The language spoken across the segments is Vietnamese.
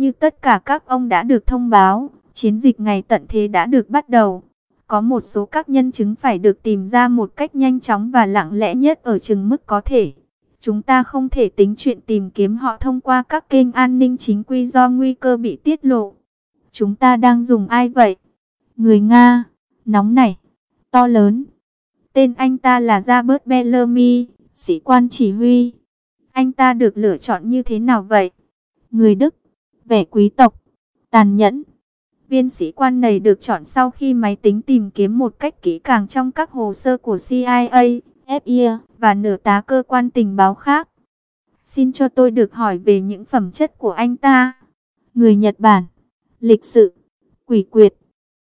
Như tất cả các ông đã được thông báo, chiến dịch ngày tận thế đã được bắt đầu. Có một số các nhân chứng phải được tìm ra một cách nhanh chóng và lặng lẽ nhất ở chừng mức có thể. Chúng ta không thể tính chuyện tìm kiếm họ thông qua các kênh an ninh chính quy do nguy cơ bị tiết lộ. Chúng ta đang dùng ai vậy? Người Nga, nóng nảy, to lớn. Tên anh ta là Robert Bellamy, sĩ quan chỉ huy. Anh ta được lựa chọn như thế nào vậy? Người Đức, vẻ quý tộc, tàn nhẫn. Viên sĩ quan này được chọn sau khi máy tính tìm kiếm một cách kỹ càng trong các hồ sơ của CIA, FBI và nửa tá cơ quan tình báo khác. Xin cho tôi được hỏi về những phẩm chất của anh ta. Người Nhật Bản, lịch sự, quỷ quyệt.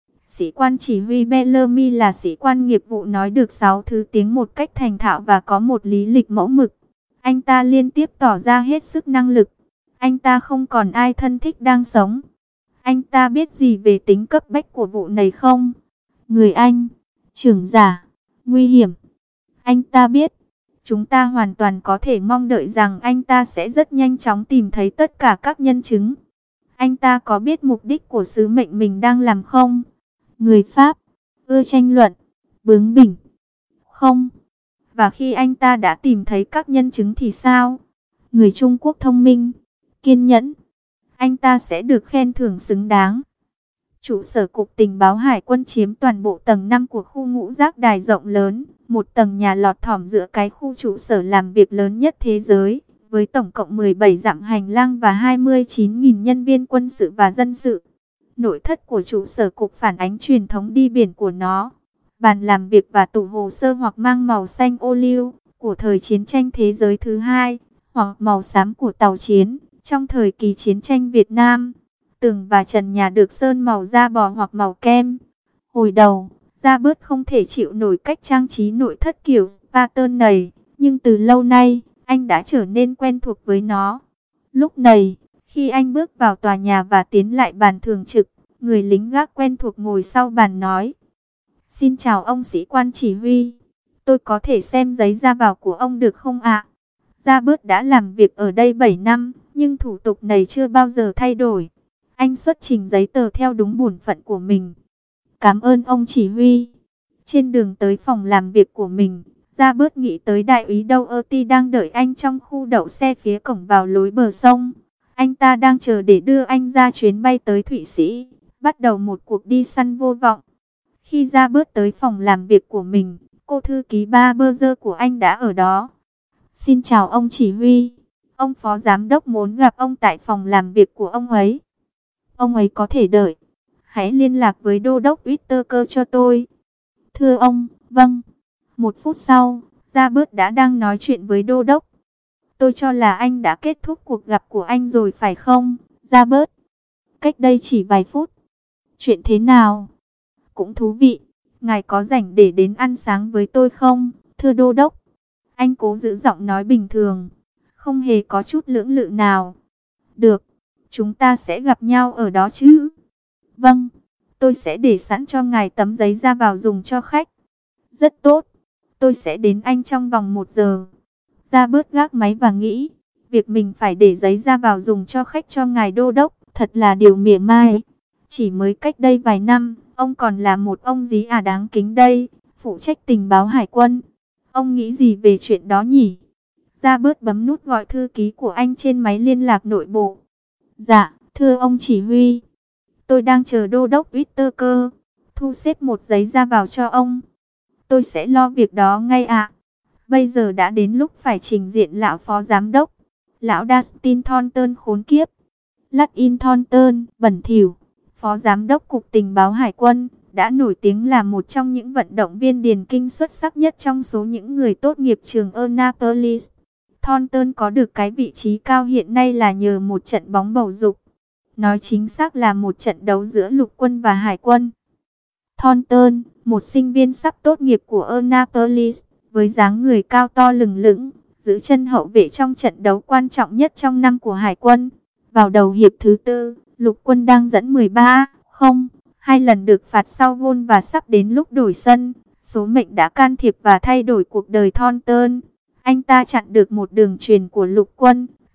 Sĩ quan chỉ huy Bellamy là sĩ quan nghiệp vụ nói được 6 thứ tiếng một cách thành thạo và có một lý lịch mẫu mực. Anh ta liên tiếp tỏ ra hết sức năng lực. Anh ta không còn ai thân thích đang sống. Anh ta biết gì về tính cấp bách của vụ này không? Người Anh, trưởng giả, nguy hiểm. Anh ta biết, chúng ta hoàn toàn có thể mong đợi rằng anh ta sẽ rất nhanh chóng tìm thấy tất cả các nhân chứng. Anh ta có biết mục đích của sứ mệnh mình đang làm không? Người Pháp, ưa tranh luận, bướng bỉnh. Không. Và khi anh ta đã tìm thấy các nhân chứng thì sao? Người Trung Quốc thông minh, kiên nhẫn. Anh ta sẽ được khen thưởng xứng đáng. Trụ sở Cục Tình báo Hải quân chiếm toàn bộ tầng 5 của khu ngũ giác đài rộng lớn, một tầng nhà lọt thỏm giữa cái khu trụ sở làm việc lớn nhất thế giới, với tổng cộng 17 dặm hành lang và 29.000 nhân viên quân sự và dân sự. Nội thất của trụ sở cục phản ánh truyền thống đi biển của nó. Bàn làm việc và tủ hồ sơ hoặc mang màu xanh ô liu của thời chiến tranh thế giới thứ hai, hoặc màu xám của tàu chiến trong thời kỳ chiến tranh Việt Nam. Tường và trần nhà được sơn màu da bò hoặc màu kem. Hồi đầu, Robert không thể chịu nổi cách trang trí nội thất kiểu Spartan này, nhưng từ lâu nay, anh đã trở nên quen thuộc với nó. Lúc này, khi anh bước vào tòa nhà và tiến lại bàn thường trực, người lính gác quen thuộc ngồi sau bàn nói: Xin chào ông sĩ quan chỉ huy, tôi có thể xem giấy ra vào của ông được không ạ? Robert đã làm việc ở đây 7 năm, nhưng thủ tục này chưa bao giờ thay đổi. Anh xuất trình giấy tờ theo đúng bổn phận của mình. Cảm ơn ông chỉ huy. Trên đường tới phòng làm việc của mình, Robert nghĩ tới đại úy Dougherty đang đợi anh trong khu đậu xe phía cổng vào lối bờ sông. Anh ta đang chờ để đưa anh ra chuyến bay tới Thụy Sĩ, bắt đầu một cuộc đi săn vô vọng. Khi Robert tới phòng làm việc của mình, cô thư ký Barber của anh đã ở đó. Xin chào ông chỉ huy. Ông phó giám đốc muốn gặp ông tại phòng làm việc của ông ấy. Ông ấy có thể đợi. Hãy liên lạc với đô đốc Whittaker cho tôi. Thưa ông, vâng. 1 phút sau, Robert đã đang nói chuyện với đô đốc. Tôi cho là anh đã kết thúc cuộc gặp của anh rồi phải không, Robert? Cách đây chỉ vài phút. Chuyện thế nào? Cũng thú vị. Ngài có rảnh để đến ăn sáng với tôi không, thưa đô đốc? Anh cố giữ giọng nói bình thường, không hề có chút lưỡng lự nào. Được, chúng ta sẽ gặp nhau ở đó chứ? Vâng, tôi sẽ để sẵn cho ngài tấm giấy ra vào dùng cho khách. Rất tốt, tôi sẽ đến anh trong vòng 1 giờ. Robert gác máy và nghĩ, việc mình phải để giấy ra vào dùng cho khách cho ngài đô đốc, thật là điều mỉa mai. Chỉ mới cách đây vài năm, ông còn là một ông dí đáng kính đây, phụ trách tình báo hải quân. Ông nghĩ gì về chuyện đó nhỉ? Robert bấm nút gọi thư ký của anh trên máy liên lạc nội bộ. Dạ, thưa ông chỉ huy. Tôi đang chờ đô đốc Whittaker. Thu xếp một giấy ra vào cho ông. Tôi sẽ lo việc đó ngay ạ. Bây giờ đã đến lúc phải trình diện lão phó giám đốc. Lão Dustin Thornton khốn kiếp. Dustin Thornton, bẩn thỉu. Phó giám đốc Cục Tình báo Hải quân, đã nổi tiếng là một trong những vận động viên điền kinh xuất sắc nhất trong số những người tốt nghiệp trường Annapolis. Thornton có được cái vị trí cao hiện nay là nhờ một trận bóng bầu dục. Nói chính xác là một trận đấu giữa lục quân và hải quân. Thornton, một sinh viên sắp tốt nghiệp của Annapolis, với dáng người cao to lừng lững, giữ chân hậu vệ trong trận đấu quan trọng nhất trong năm của hải quân. Vào đầu hiệp thứ 4, lục quân đang dẫn 13-0, 2 lần được phạt sau gôn và sắp đến lúc đổi sân. Số mệnh đã can thiệp và thay đổi cuộc đời Thornton. Anh ta chặn được một đường chuyền của lục quân,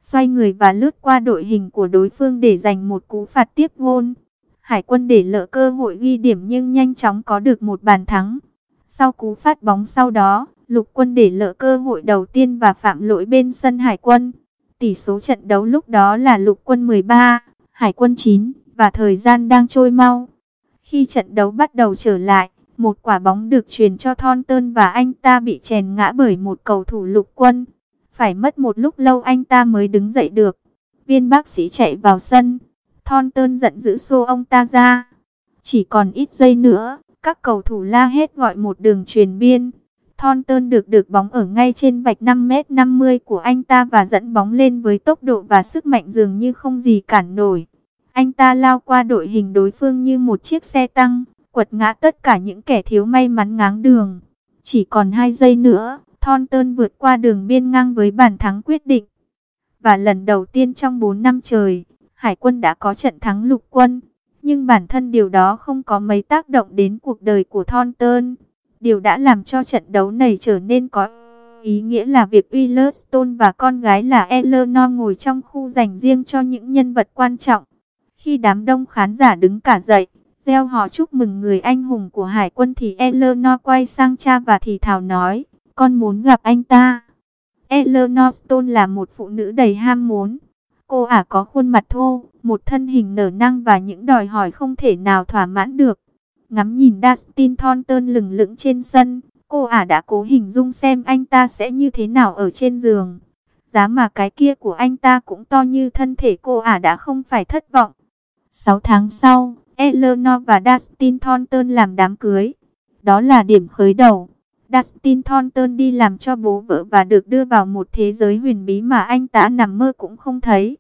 xoay người và lướt qua đội hình của đối phương để giành một cú phạt tiếp gôn. Hải quân để lỡ cơ hội ghi điểm nhưng nhanh chóng có được một bàn thắng. Sau cú phát bóng sau đó, lục quân để lỡ cơ hội đầu tiên và phạm lỗi bên sân Hải quân. Tỷ số trận đấu lúc đó là lục quân 13, Hải quân 9 và thời gian đang trôi mau. Khi trận đấu bắt đầu trở lại, một quả bóng được truyền cho Thornton và anh ta bị chèn ngã bởi một cầu thủ lục quân. Phải mất một lúc lâu anh ta mới đứng dậy được. Viên bác sĩ chạy vào sân. Thornton giận dữ xô ông ta ra. Chỉ còn ít giây nữa, các cầu thủ la hét gọi một đường chuyền biên. Thornton được bóng ở ngay trên vạch 5m50 của anh ta và dẫn bóng lên với tốc độ và sức mạnh dường như không gì cản nổi. Anh ta lao qua đội hình đối phương như một chiếc xe tăng, quật ngã tất cả những kẻ thiếu may mắn ngáng đường. Chỉ còn 2 giây nữa, Thornton vượt qua đường biên ngang với bàn thắng quyết định. Và lần đầu tiên trong 4 năm trời, Hải quân đã có trận thắng lục quân. Nhưng bản thân điều đó không có mấy tác động đến cuộc đời của Thornton. Điều đã làm cho trận đấu này trở nên có ý nghĩa là việc Williston và con gái là Eleanor ngồi trong khu dành riêng cho những nhân vật quan trọng. Khi đám đông khán giả đứng cả dậy, reo hò chúc mừng người anh hùng của Hải quân thì Eleanor quay sang cha và thì thào nói, con muốn gặp anh ta. Eleanor Stone là một phụ nữ đầy ham muốn. Cô ả có khuôn mặt thô, một thân hình nở năng và những đòi hỏi không thể nào thỏa mãn được. Ngắm nhìn Dustin Thornton lừng lững trên sân, cô ả đã cố hình dung xem anh ta sẽ như thế nào ở trên giường. Giá mà cái kia của anh ta cũng to như thân thể cô ả đã không phải thất vọng. 6 tháng sau, Eleanor và Dustin Thornton làm đám cưới. Đó là điểm khởi đầu. Dustin Thornton đi làm cho bố vợ và được đưa vào một thế giới huyền bí mà anh ta nằm mơ cũng không thấy.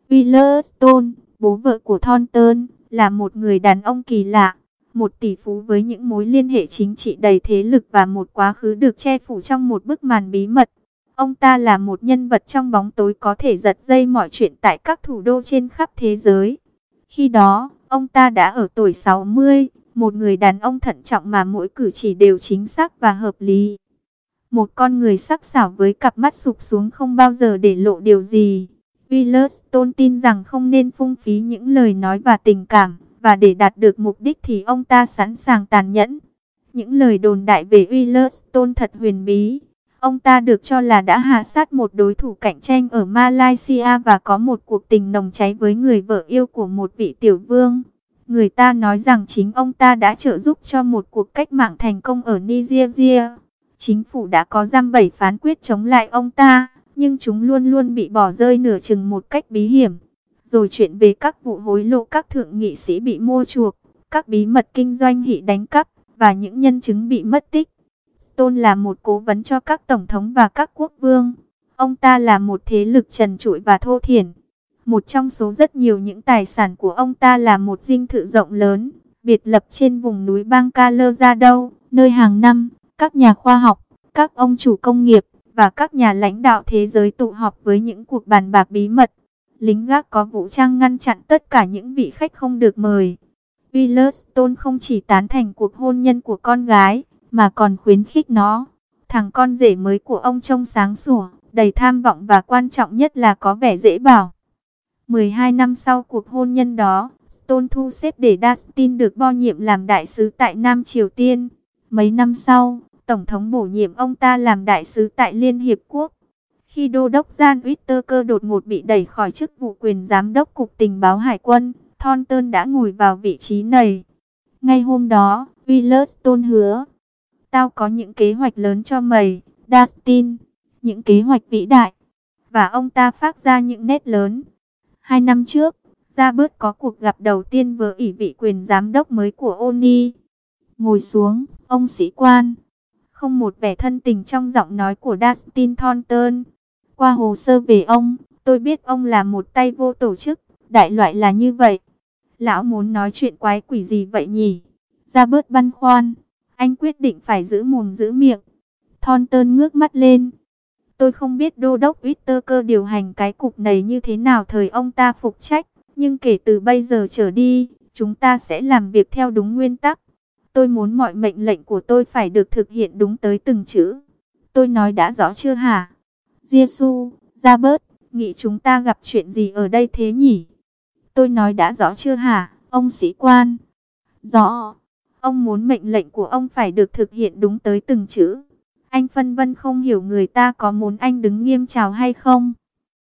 Williston, bố vợ của Thornton, là một người đàn ông kỳ lạ. Một tỷ phú với những mối liên hệ chính trị đầy thế lực và một quá khứ được che phủ trong một bức màn bí mật. Ông ta là một nhân vật trong bóng tối có thể giật dây mọi chuyện tại các thủ đô trên khắp thế giới. Khi đó, ông ta đã ở tuổi 60, một người đàn ông thận trọng mà mỗi cử chỉ đều chính xác và hợp lý. Một con người sắc sảo với cặp mắt sụp xuống không bao giờ để lộ điều gì. Williston tin rằng không nên phung phí những lời nói và tình cảm, và để đạt được mục đích thì ông ta sẵn sàng tàn nhẫn. Những lời đồn đại về Williston thật huyền bí. Ông ta được cho là đã hạ sát một đối thủ cạnh tranh ở Malaysia và có một cuộc tình nồng cháy với người vợ yêu của một vị tiểu vương. Người ta nói rằng chính ông ta đã trợ giúp cho một cuộc cách mạng thành công ở Nigeria. Chính phủ đã có dăm 7 phán quyết chống lại ông ta, nhưng chúng luôn luôn bị bỏ rơi nửa chừng một cách bí hiểm. Rồi chuyện về các vụ hối lộ các thượng nghị sĩ bị mua chuộc, các bí mật kinh doanh bị đánh cắp, và những nhân chứng bị mất tích. Stone là một cố vấn cho các tổng thống và các quốc vương. Ông ta là một thế lực trần trụi và thô thiển. Một trong số rất nhiều những tài sản của ông ta là một dinh thự rộng lớn, biệt lập trên vùng núi bang Colorado, nơi hàng năm, các nhà khoa học, các ông chủ công nghiệp, và các nhà lãnh đạo thế giới tụ họp với những cuộc bàn bạc bí mật. Lính gác có vũ trang ngăn chặn tất cả những vị khách không được mời. Williston không chỉ tán thành cuộc hôn nhân của con gái, mà còn khuyến khích nó. Thằng con rể mới của ông trông sáng sủa, đầy tham vọng và quan trọng nhất là có vẻ dễ bảo. 12 năm sau cuộc hôn nhân đó, Stone thu xếp để Dustin được bo nhiệm làm đại sứ tại Nam Triều Tiên. Mấy năm sau, Tổng thống bổ nhiệm ông ta làm đại sứ tại Liên Hiệp Quốc. Khi đô đốc Jan Whittaker đột ngột bị đẩy khỏi chức vụ quyền giám đốc Cục Tình báo Hải quân, Thornton đã ngồi vào vị trí này. Ngay hôm đó, Williston hứa, tao có những kế hoạch lớn cho mày, Dustin, những kế hoạch vĩ đại. Và ông ta phát ra những nét lớn. 2 năm trước, Robert có cuộc gặp đầu tiên với ủy vị quyền giám đốc mới của ONI. Ngồi xuống, ông sĩ quan. Không một vẻ thân tình trong giọng nói của Dustin Thornton. Qua hồ sơ về ông, tôi biết ông là một tay vô tổ chức, đại loại là như vậy. Lão muốn nói chuyện quái quỷ gì vậy nhỉ? Robert băn khoăn. Anh quyết định phải giữ mồm giữ miệng. Thornton ngước mắt lên. Tôi không biết đô đốc Whittaker điều hành cái cục này như thế nào thời ông ta phụ trách, nhưng kể từ bây giờ trở đi, chúng ta sẽ làm việc theo đúng nguyên tắc. Tôi muốn mọi mệnh lệnh của tôi phải được thực hiện đúng tới từng chữ. Tôi nói đã rõ chưa hả? Giê-xu, Robert, Nghĩ chúng ta gặp chuyện gì ở đây thế nhỉ? Tôi nói đã rõ chưa hả, ông sĩ quan? Rõ. Ông muốn mệnh lệnh của ông phải được thực hiện đúng tới từng chữ. Anh phân vân không hiểu người ta có muốn anh đứng nghiêm chào hay không.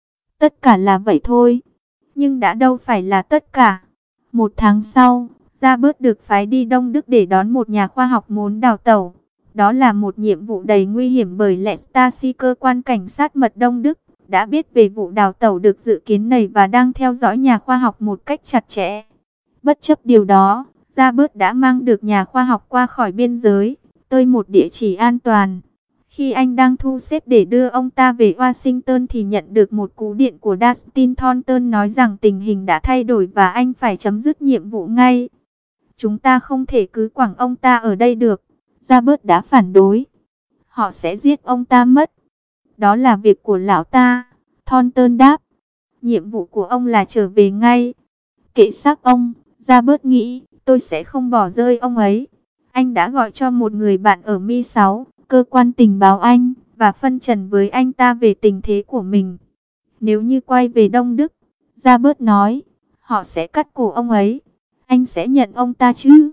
Tất cả là vậy thôi. Nhưng đã đâu phải là tất cả. 1 tháng sau, Robert được phái đi Đông Đức để đón một nhà khoa học muốn đào tẩu. Đó là một nhiệm vụ đầy nguy hiểm bởi lẽ Stasi, cơ quan cảnh sát mật Đông Đức, đã biết về vụ đào tẩu được dự kiến này và đang theo dõi nhà khoa học một cách chặt chẽ. Bất chấp điều đó, Robert đã mang được nhà khoa học qua khỏi biên giới, tới một địa chỉ an toàn. Khi anh đang thu xếp để đưa ông ta về Washington thì nhận được một cú điện của Dustin Thornton nói rằng tình hình đã thay đổi và anh phải chấm dứt nhiệm vụ ngay. Chúng ta không thể cứ quẳng ông ta ở đây được. Robert đã phản đối. Họ sẽ giết ông ta mất. Đó là việc của lão ta, Thornton đáp. Nhiệm vụ của ông là trở về ngay. Kệ xác ông, Robert nghĩ, tôi sẽ không bỏ rơi ông ấy. Anh đã gọi cho một người bạn ở Mi-6, cơ quan tình báo Anh, và phân trần với anh ta về tình thế của mình. Nếu như quay về Đông Đức, Robert nói, họ sẽ cắt cổ ông ấy. Anh sẽ nhận ông ta chứ?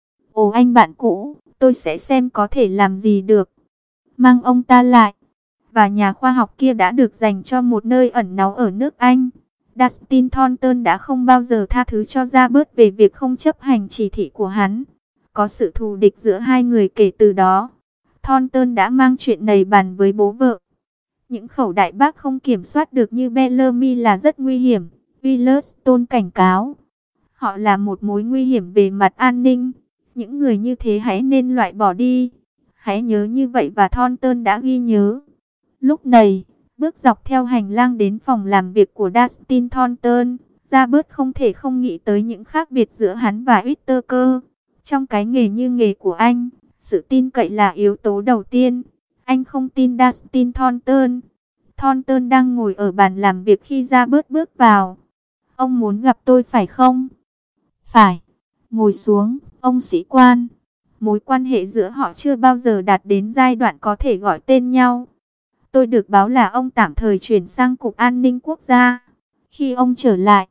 Ồ anh bạn cũ, tôi sẽ xem có thể làm gì được. Mang ông ta lại. Và nhà khoa học kia đã được dành cho một nơi ẩn náu ở nước Anh. Dustin Thornton đã không bao giờ tha thứ cho Robert về việc không chấp hành chỉ thị của hắn. Có sự thù địch giữa hai người kể từ đó. Thornton đã mang chuyện này bàn với bố vợ. Những khẩu đại bác không kiểm soát được như Bellamy là rất nguy hiểm, Williston cảnh cáo. Họ là một mối nguy hiểm về mặt an ninh. Những người như thế hãy nên loại bỏ đi. Hãy nhớ như vậy và Thornton đã ghi nhớ. Lúc này, bước dọc theo hành lang đến phòng làm việc của Dustin Thornton, Robert không thể không nghĩ tới những khác biệt giữa hắn và Whittaker. Trong cái nghề như nghề của anh, sự tin cậy là yếu tố đầu tiên. Anh không tin Dustin Thornton. Thornton đang ngồi ở bàn làm việc khi Robert bước vào. Ông muốn gặp tôi phải không? Phải. Ngồi xuống, ông sĩ quan. Mối quan hệ giữa họ chưa bao giờ đạt đến giai đoạn có thể gọi tên nhau. Tôi được báo là ông tạm thời chuyển sang Cục An ninh Quốc gia. Khi ông trở lại,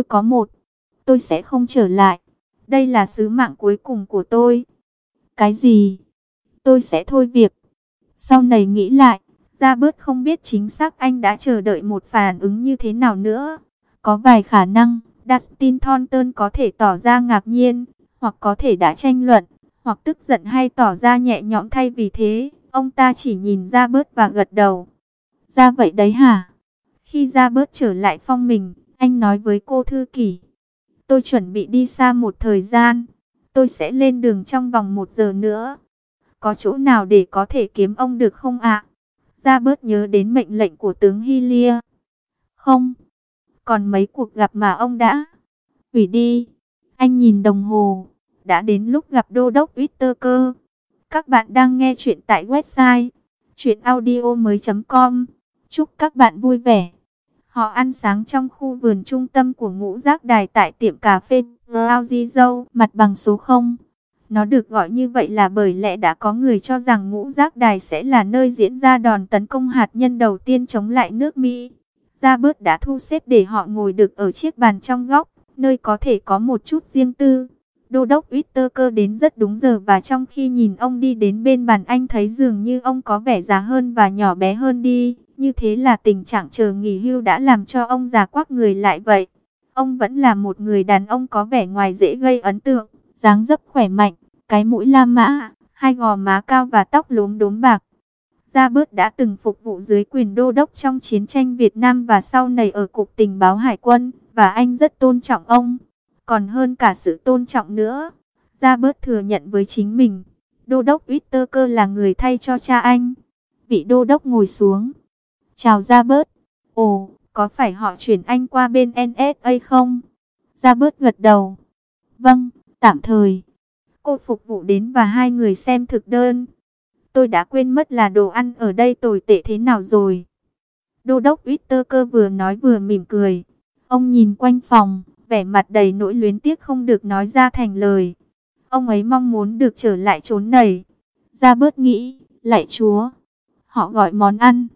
tôi sẽ không trở lại. Đây là sứ mạng cuối cùng của tôi. Cái gì? Tôi sẽ thôi việc. Sau này nghĩ lại, Robert không biết chính xác anh đã chờ đợi một phản ứng như thế nào nữa. Có vài khả năng, Dustin Thornton có thể tỏ ra ngạc nhiên, hoặc có thể đã tranh luận, hoặc tức giận hay tỏ ra nhẹ nhõm thay vì thế. Ông ta chỉ nhìn Robert và gật đầu. Ra vậy đấy hả? Khi Robert trở lại phòng mình, anh nói với cô thư ký. Tôi chuẩn bị đi xa một thời gian. Tôi sẽ lên đường trong vòng 1 giờ nữa. Có chỗ nào để có thể kiếm ông được không ạ? Robert nhớ đến mệnh lệnh của tướng Hillier. Không. Còn mấy cuộc gặp mà ông đã hủy đi. Anh nhìn đồng hồ. Đã đến lúc gặp đô đốc Whittaker. Các bạn đang nghe chuyện tại website chuyenaudio.com. Chúc các bạn vui vẻ. Họ ăn sáng trong khu vườn trung tâm của Ngũ Giác Đài tại tiệm cà phê Lauzizou, mặt bằng số 0. Nó được gọi như vậy là bởi lẽ đã có người cho rằng Ngũ Giác Đài sẽ là nơi diễn ra đòn tấn công hạt nhân đầu tiên chống lại nước Mỹ. Robert đã thu xếp để họ ngồi được ở chiếc bàn trong góc, nơi có thể có một chút riêng tư. Đô đốc Whittaker đến rất đúng giờ và trong khi nhìn ông đi đến bên bàn anh thấy dường như ông có vẻ già hơn và nhỏ bé hơn đi. Như thế là tình trạng chờ nghỉ hưu đã làm cho ông già quắc người lại vậy. Ông vẫn là một người đàn ông có vẻ ngoài dễ gây ấn tượng, dáng dấp khỏe mạnh, cái mũi la mã, hai gò má cao và tóc lốm đốm bạc. Robert đã từng phục vụ dưới quyền đô đốc trong chiến tranh Việt Nam và sau này ở Cục Tình báo Hải quân, và anh rất tôn trọng ông. Còn hơn cả sự tôn trọng nữa, Robert thừa nhận với chính mình, đô đốc Whittaker là người thay cho cha anh. Vị đô đốc ngồi xuống. Chào Robert. Ồ, có phải họ chuyển anh qua bên NSA không? Robert gật đầu. Vâng, tạm thời. Cô phục vụ đến và hai người xem thực đơn. Tôi đã quên mất là đồ ăn ở đây tồi tệ thế nào rồi. Đô đốc Whittaker vừa nói vừa mỉm cười. Ông nhìn quanh phòng, vẻ mặt đầy nỗi luyến tiếc không được nói ra thành lời. Ông ấy mong muốn được trở lại chốn này. Robert nghĩ, lạy Chúa. Họ gọi món ăn.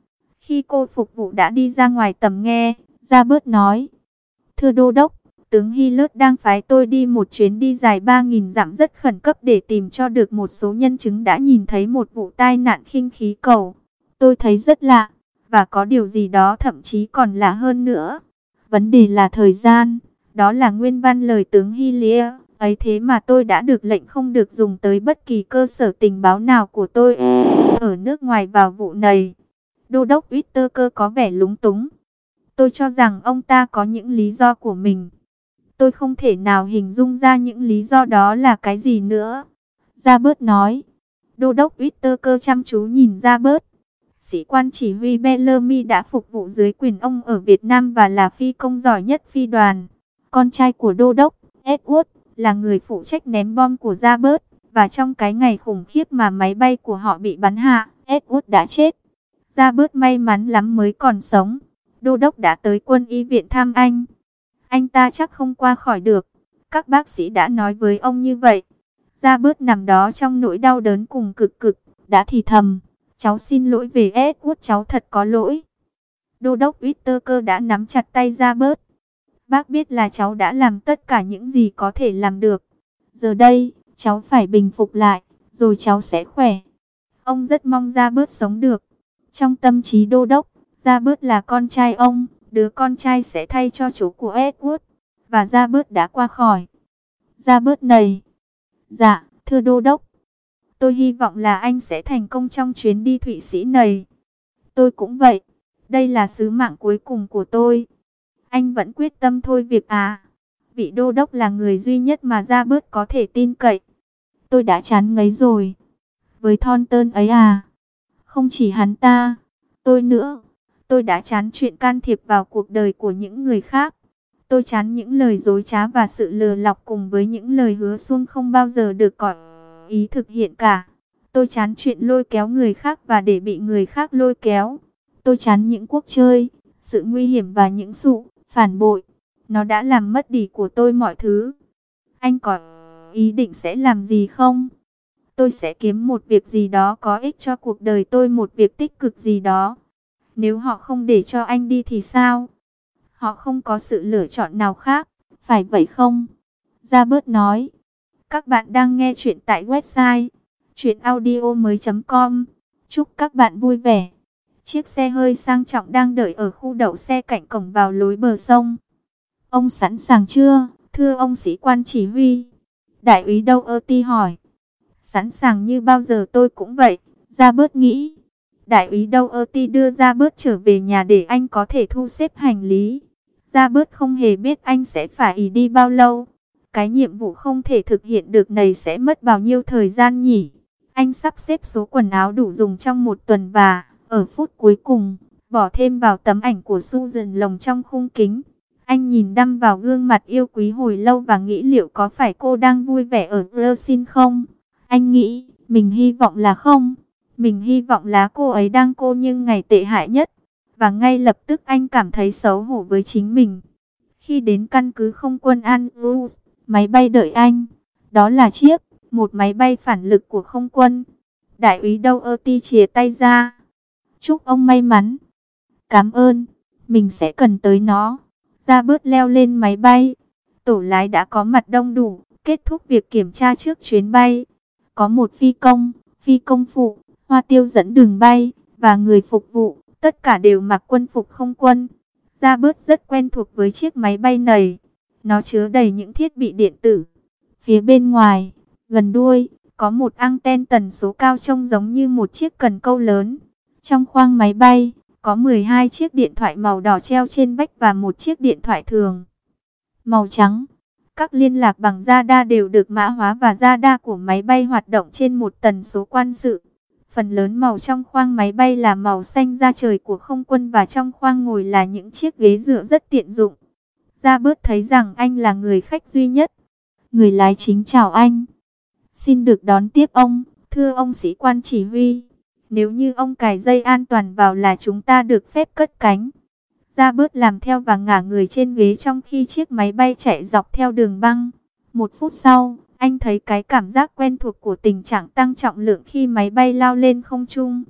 Khi cô phục vụ đã đi ra ngoài tầm nghe, Robert nói: "Thưa đô đốc, tướng Hilliard đang phái tôi đi một chuyến đi dài 3.000 dặm rất khẩn cấp để tìm cho được một số nhân chứng đã nhìn thấy một vụ tai nạn khinh khí cầu. Tôi thấy rất lạ, và có điều gì đó thậm chí còn lạ hơn nữa. Vấn đề là thời gian, đó là nguyên văn lời tướng Hilliard. Ấy thế mà tôi đã được lệnh không được dùng tới bất kỳ cơ sở tình báo nào của tôi ở nước ngoài vào vụ này." Đô đốc Whittaker có vẻ lúng túng. "Tôi cho rằng ông ta có những lý do của mình. Tôi không thể nào hình dung ra những lý do đó là cái gì nữa." Robert nói. Đô đốc Whittaker chăm chú nhìn Robert. Sĩ quan chỉ huy Bellamy đã phục vụ dưới quyền ông ở Việt Nam và là phi công giỏi nhất phi đoàn. Con trai của đô đốc, Edward, là người phụ trách ném bom của Robert, và trong cái ngày khủng khiếp mà máy bay của họ bị bắn hạ, Edward đã chết. Robert may mắn lắm mới còn sống. Đô đốc đã tới quân y viện thăm anh. Anh ta chắc không qua khỏi được. Các bác sĩ đã nói với ông như vậy. Robert nằm đó trong nỗi đau đớn cùng cực cực, đã thì thầm: "Cháu xin lỗi về Edward, cháu thật có lỗi." Đô đốc Whittaker đã nắm chặt tay Robert. "Bác biết là cháu đã làm tất cả những gì có thể làm được. Giờ đây, cháu phải bình phục lại, rồi cháu sẽ khỏe." Ông rất mong Robert sống được. Trong tâm trí đô đốc, Robert là con trai ông, đứa con trai sẽ thay cho chú của Edward. Và Robert đã qua khỏi. Robert này. "Dạ, thưa đô đốc. Tôi hy vọng là anh sẽ thành công trong chuyến đi Thụy Sĩ này." "Tôi cũng vậy. Đây là sứ mạng cuối cùng của tôi." "Anh vẫn quyết tâm thôi việc à?" Vị đô đốc là người duy nhất mà Robert có thể tin cậy. "Tôi đã chán ngấy rồi. Với Thornton ấy à? Không chỉ hắn ta, tôi nữa. Tôi đã chán chuyện can thiệp vào cuộc đời của những người khác. Tôi chán những lời dối trá và sự lừa lọc cùng với những lời hứa suông không bao giờ được có ý thực hiện cả. Tôi chán chuyện lôi kéo người khác và để bị người khác lôi kéo. Tôi chán những cuộc chơi, sự nguy hiểm và những sự phản bội. Nó đã làm mất đi của tôi mọi thứ." "Anh có ý định sẽ làm gì không?" "Tôi sẽ kiếm một việc gì đó có ích cho cuộc đời tôi, một việc tích cực gì đó." "Nếu họ không để cho anh đi thì sao?" "Họ không có sự lựa chọn nào khác, phải vậy không?" Robert nói. Các bạn đang nghe chuyện tại website chuyenaudio.com. Chúc các bạn vui vẻ. Chiếc xe hơi sang trọng đang đợi ở khu đậu xe cạnh cổng vào lối bờ sông. "Ông sẵn sàng chưa, thưa ông sĩ quan chỉ huy?" Đại úy Dougherty hỏi. "Sẵn sàng như bao giờ, tôi cũng vậy," Robert nghĩ. Đại úy Dougherty đưa Robert trở về nhà để anh có thể thu xếp hành lý. Robert không hề biết anh sẽ phải đi bao lâu. Cái nhiệm vụ không thể thực hiện được này sẽ mất bao nhiêu thời gian nhỉ? Anh sắp xếp số quần áo đủ dùng trong một tuần và, ở phút cuối cùng, bỏ thêm vào tấm ảnh của Susan lồng trong khung kính. Anh nhìn đăm vào gương mặt yêu quý hồi lâu và nghĩ liệu có phải cô đang vui vẻ ở Brazil không? Anh nghĩ, mình hy vọng là không. Mình hy vọng là cô ấy đang cô nhưng ngày tệ hại nhất. Và ngay lập tức anh cảm thấy xấu hổ với chính mình. Khi đến căn cứ không quân Andrews, máy bay đợi anh. Đó là một máy bay phản lực của không quân. Đại úy Dougherty chìa tay ra. "Chúc ông may mắn." "Cảm ơn, mình sẽ cần tới nó." Robert leo lên máy bay. Tổ lái đã có mặt đông đủ, kết thúc việc kiểm tra trước chuyến bay. Có một phi công phụ, hoa tiêu dẫn đường bay, và người phục vụ, tất cả đều mặc quân phục không quân. Robert rất quen thuộc với chiếc máy bay này. Nó chứa đầy những thiết bị điện tử. Phía bên ngoài, gần đuôi, có một anten tần số cao trông giống như một chiếc cần câu lớn. Trong khoang máy bay, có 12 chiếc điện thoại màu đỏ treo trên vách và một chiếc điện thoại thường màu trắng. Các liên lạc bằng radar đều được mã hóa và radar của máy bay hoạt động trên một tần số quan sự. Phần lớn màu trong khoang máy bay là màu xanh da trời của không quân và trong khoang ngồi là những chiếc ghế dựa rất tiện dụng. Robert thấy rằng anh là người khách duy nhất. Người lái chính chào anh. "Xin được đón tiếp ông, thưa ông sĩ quan chỉ huy. Nếu như ông cài dây an toàn vào là chúng ta được phép cất cánh." Robert làm theo và ngả người trên ghế trong khi chiếc máy bay chạy dọc theo đường băng. Một phút sau, anh thấy cái cảm giác quen thuộc của tình trạng tăng trọng lượng khi máy bay lao lên không trung.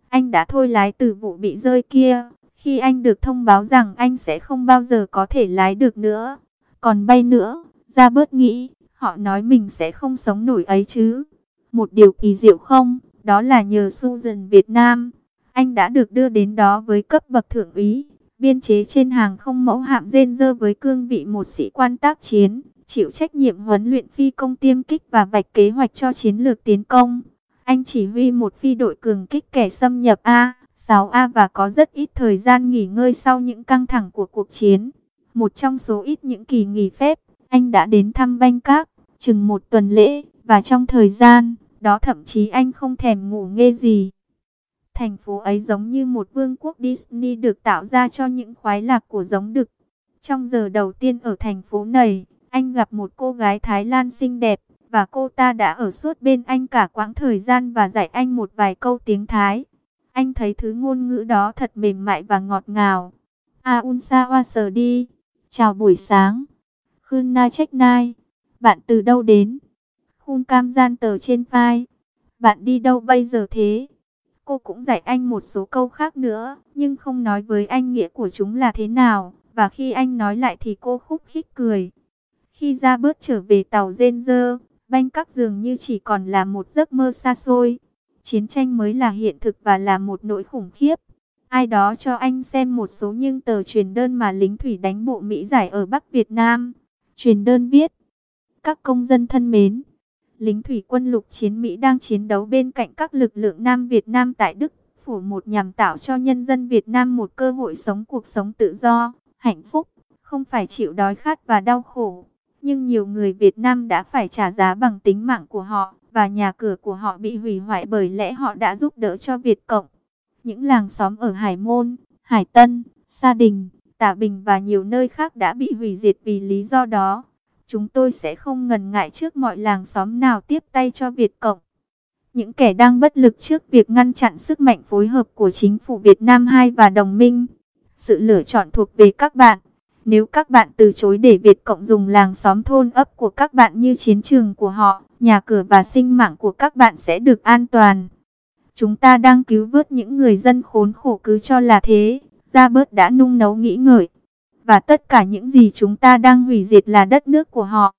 Anh đã thôi lái từ vụ bị rơi kia, khi anh được thông báo rằng anh sẽ không bao giờ có thể lái được nữa. Còn bay nữa, Robert nghĩ, họ nói mình sẽ không sống nổi ấy chứ. Một điều kỳ diệu không, đó là nhờ Susan Việt Nam, anh đã được đưa đến đó với cấp bậc thượng úy, biên chế trên hàng không mẫu hạm Ranger với cương vị một sĩ quan tác chiến, chịu trách nhiệm huấn luyện phi công tiêm kích và vạch kế hoạch cho chiến lược tiến công. Anh chỉ huy một phi đội cường kích kẻ xâm nhập A-6A và có rất ít thời gian nghỉ ngơi sau những căng thẳng của cuộc chiến. Một trong số ít những kỳ nghỉ phép, anh đã đến thăm Bangkok, chừng một tuần lễ, và trong thời gian đó thậm chí anh không thèm ngủ nghê gì. Thành phố ấy giống như một vương quốc Disney được tạo ra cho những khoái lạc của giống đực. Trong giờ đầu tiên ở thành phố này, anh gặp một cô gái Thái Lan xinh đẹp, và cô ta đã ở suốt bên anh cả quãng thời gian và dạy anh một vài câu tiếng Thái. Anh thấy thứ ngôn ngữ đó thật mềm mại và ngọt ngào. Aung San Suu Kyi, chào buổi sáng. Khương Na Trách Nai, bạn từ đâu đến? Khun Cam Gian tờ trên vai, bạn đi đâu bây giờ thế? Cô cũng dạy anh một số câu khác nữa, nhưng không nói với anh nghĩa của chúng là thế nào, và khi anh nói lại thì cô khúc khích cười. Khi ra bớt trở về tàu Ranger, Bangkok dường như chỉ còn là một giấc mơ xa xôi. Chiến tranh mới là hiện thực và là một nỗi khủng khiếp. Ai đó cho anh xem một số những tờ truyền đơn mà lính thủy đánh bộ Mỹ giải ở Bắc Việt Nam. Truyền đơn viết: các công dân thân mến, lính thủy quân lục chiến Mỹ đang chiến đấu bên cạnh các lực lượng Nam Việt Nam tại Đức Phủ một nhằm tạo cho nhân dân Việt Nam một cơ hội sống cuộc sống tự do, hạnh phúc, không phải chịu đói khát và đau khổ. Nhưng nhiều người Việt Nam đã phải trả giá bằng tính mạng của họ, và nhà cửa của họ bị hủy hoại bởi lẽ họ đã giúp đỡ cho Việt Cộng. Những làng xóm ở Hải Môn, Hải Tân, Sa Đình, Tả Bình và nhiều nơi khác đã bị hủy diệt vì lý do đó. Chúng tôi sẽ không ngần ngại trước mọi làng xóm nào tiếp tay cho Việt Cộng. Những kẻ đang bất lực trước việc ngăn chặn sức mạnh phối hợp của chính phủ Việt Nam II và đồng minh. Sự lựa chọn thuộc về các bạn. Nếu các bạn từ chối để Việt Cộng dùng làng xóm thôn ấp của các bạn như chiến trường của họ, nhà cửa và sinh mạng của các bạn sẽ được an toàn. Chúng ta đang cứu vớt những người dân khốn khổ cứ cho là thế. Robert đã nung nấu nghĩ ngợi. Và tất cả những gì chúng ta đang hủy diệt là đất nước của họ.